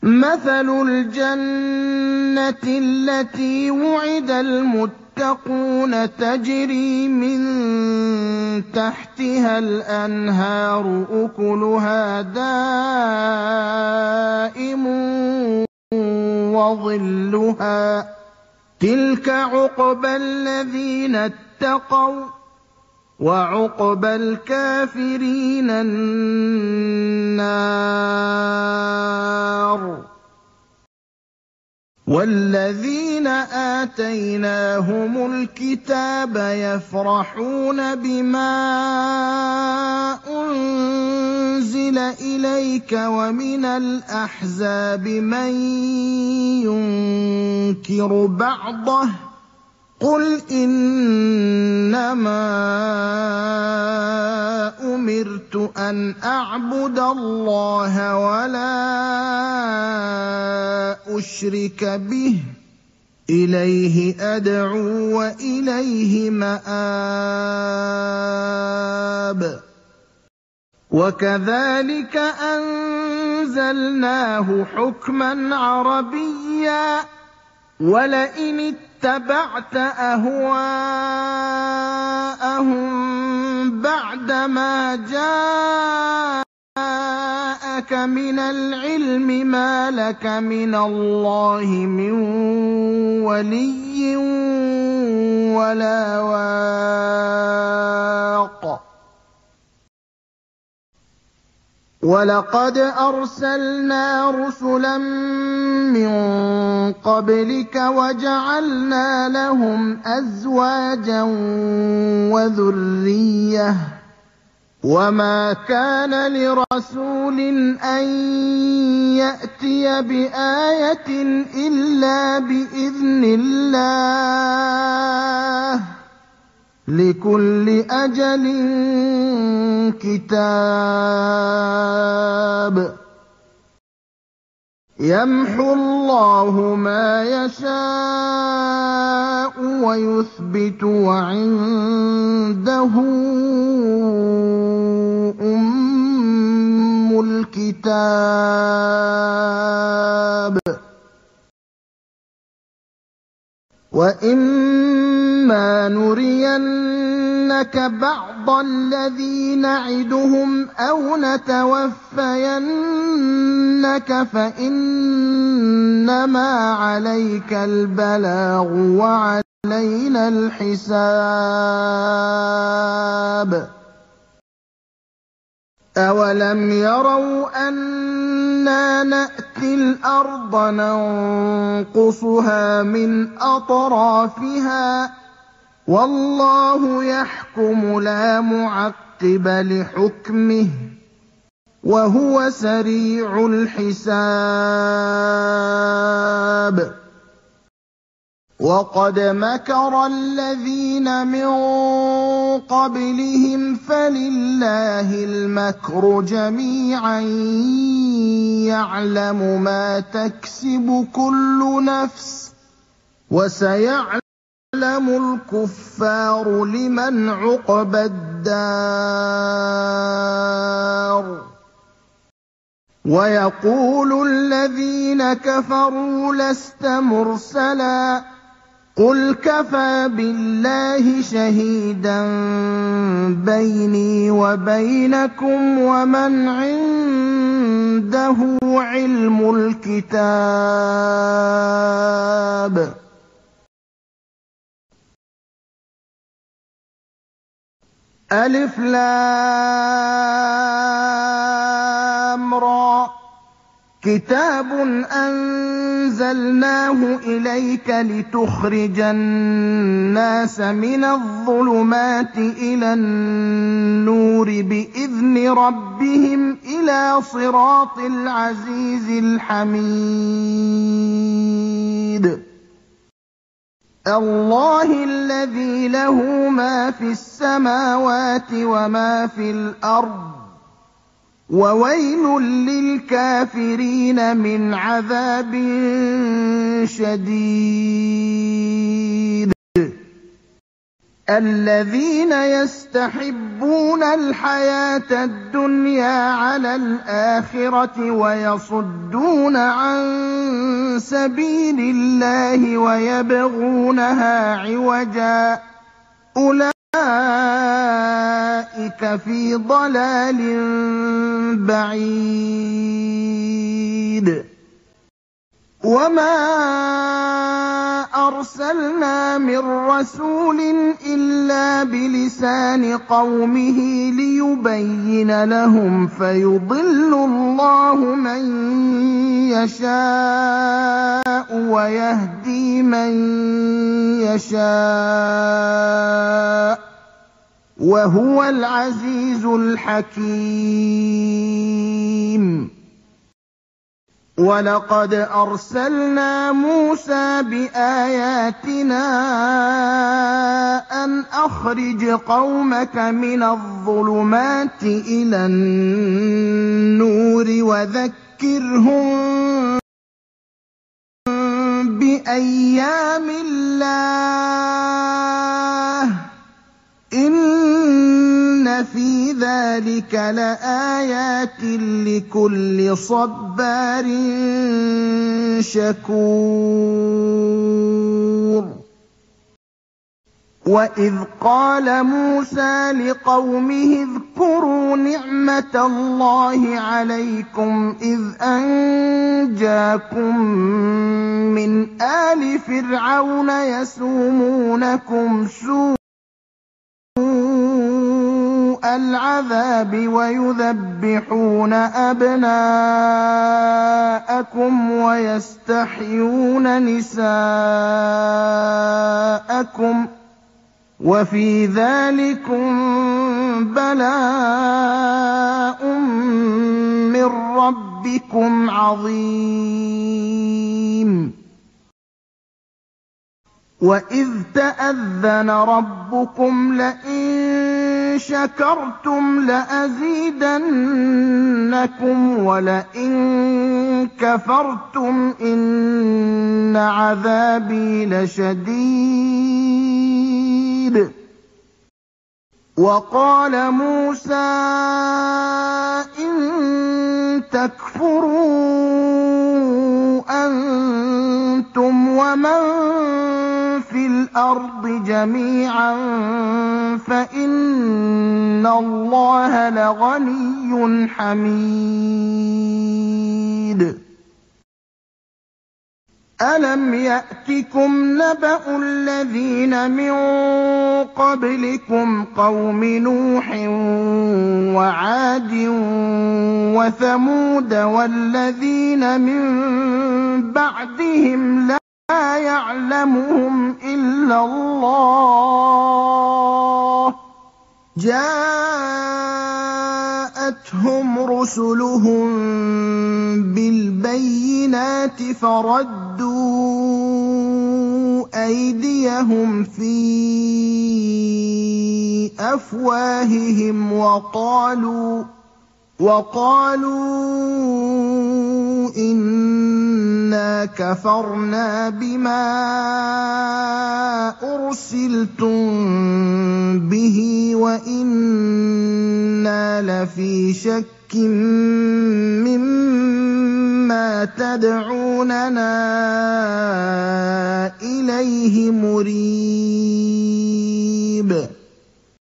مَثَلُ الْجَنَّةِ الَّتِي وُعِدَ الْمُتَّقُونَ تَجْرِي مِن تَحْتِهَا الْأَنْهَارُ أُكُلُهَا دَائِمٌ وَظِلُّهَا ۚ تِلْكَ عُقْبَى الَّذِينَ اتَّقَوا ۖ وَّعُقْبَى الْكَافِرِينَ النَّارُ. وَالَّذِينَ آتَيْنَاهُمُ الْكِتَابَ يَفْرَحُونَ بِمَا أُنزِلَ إِلَيْكَ ۖ وَمِنَ الْأَحْزَابِ مَن يُنكِرُ بَعْضَهُ ۚ قُلْ إِنَّمَا أُمِرْتُ أَنْ أَعْبُدَ اللَّهَ وَلَا أُشْرِكَ بِهِ ۚ إِلَيْهِ أَدْعُو وَإِلَيْهِ مَآبِ. وَكَذَٰلِكَ أَنزَلْنَاهُ حُكْمًا عَرَبِيًّا ۚ وَلَئِنِ اتَّبَعْتَ أَهْوَاءَهُم بَعْدَمَا جَاءَكَ مِنَ الْعِلْمِ مَا لَكَ مِنَ اللَّهِ مِن وَلِيٍّ وَلَا وَاقٍ. وَلَقَدْ أَرْسَلْنَا رُسُلًا مِّن قَبْلِكَ وَجَعَلْنَا لَهُمْ أَزْوَاجًا وَذُرِّيَّةً ۚ وَمَا كَانَ لِرَسُولٍ أَن يَأْتِيَ بِآيَةٍ إِلَّا بِإِذْنِ اللَّهِ ۗ لِكُلِّ أَجَلٍ كِتَابٌ. يَمْحُو اللَّهُ مَا يَشَاءُ وَيُثْبِتُ ۖ وَعِندَهُ أُمُّ الْكِتَابِ. وَإِمَّا نُرِيَنَّكَ بَعْضَ الَّذِي نَعِدُهُمْ أَوْ نَتَوَفَّيَنَّكَ فَإِنَّمَا عَلَيْكَ الْبَلَاغُ وَعَلَيْنَا الْحِسَابُ. أَوَلَمْ يَرَوْا أَنَّا نَأْتِي الْأَرْضَ نَنقُصُهَا مِنْ أَطْرَافِهَا ۚ وَاللَّهُ يَحْكُمُ لَا مُعَقِّبَ لِحُكْمِهِ ۚ وَهُوَ سَرِيعُ الْحِسَابِ. وَقَدْ مَكَرَ الَّذِينَ مِن قَبْلِهِمْ فَلِلَّهِ الْمَكْرُ جَمِيعًا ۖ يَعْلَمُ مَا تَكْسِبُ كُلُّ نَفْسٍ ۗ وَسَيَعْلَمُ الْكُفَّارُ لِمَنْ عُقْبَى الدَّارِ. وَيَقُولُ الَّذِينَ كَفَرُوا لَسْتَ مُرْسَلًا ۚ قُلْ كَفَىٰ بِاللَّهِ شَهِيدًا بَيْنِي وَبَيْنَكُمْ وَمَنْ عِندَهُ عِلْمُ الْكِتَابِ. أَلِفْ لَامْ رَا ۚ كِتَابٌ أَنزَلْنَاهُ إِلَيْكَ لِتُخْرِجَ النَّاسَ مِنَ الظُّلُمَاتِ إِلَى النُّورِ بِإِذْنِ رَبِّهِمْ إِلَىٰ صِرَاطِ الْعَزِيزِ الْحَمِيدِ. اللَّهِ الَّذِي لَهُ مَا فِي السَّمَاوَاتِ وَمَا فِي الْأَرْضِ ۗ وَوَيْلٌ لِّلْكَافِرِينَ مِنْ عَذَابٍ شَدِيدٍ. الذين يستحبون الحياة الدنيا على الآخرة ويصدون عن سبيل الله ويبغونها عوجا أولئك في ضلال بعيد وما أرسلنا من رسول إلا بلسان قومه ليبين لهم فيضل الله من يشاء ويهدي من يشاء وهو العزيز الحكيم ولقد أرسلنا موسى بآياتنا أن أخرج قومك من الظلمات إلى النور وذكرهم بأيام الله إن في ذلك لآيات لكل صبار شكور وإذ قال موسى لقومه اذكروا نعمة الله عليكم إذ أنجاكم من آل فرعون يسومونكم سوء العذاب ويذبحون أبناءكم ويستحيون نساءكم وفي ذلكم بلاء من ربكم عظيم وإذ تأذن ربكم لئن شكرتم لأزيدنكم ولئن كفرتم إن عذابي لشديد وقال موسى إن تكفروا أنتم ومن في الأرض جميعا فإن الله لغني حميد ألم يأتكم نبأ الذين من قبلكم قوم نوح وعاد وثمود والذين من بعدهم لا يعلمهم إلا الله جاءتهم رسلهم بالبينات فردوا أيديهم في أفواههم وقالوا إنا كفرنا بما أرسلتم به وإنا لفي شك مما تدعوننا إليه مريب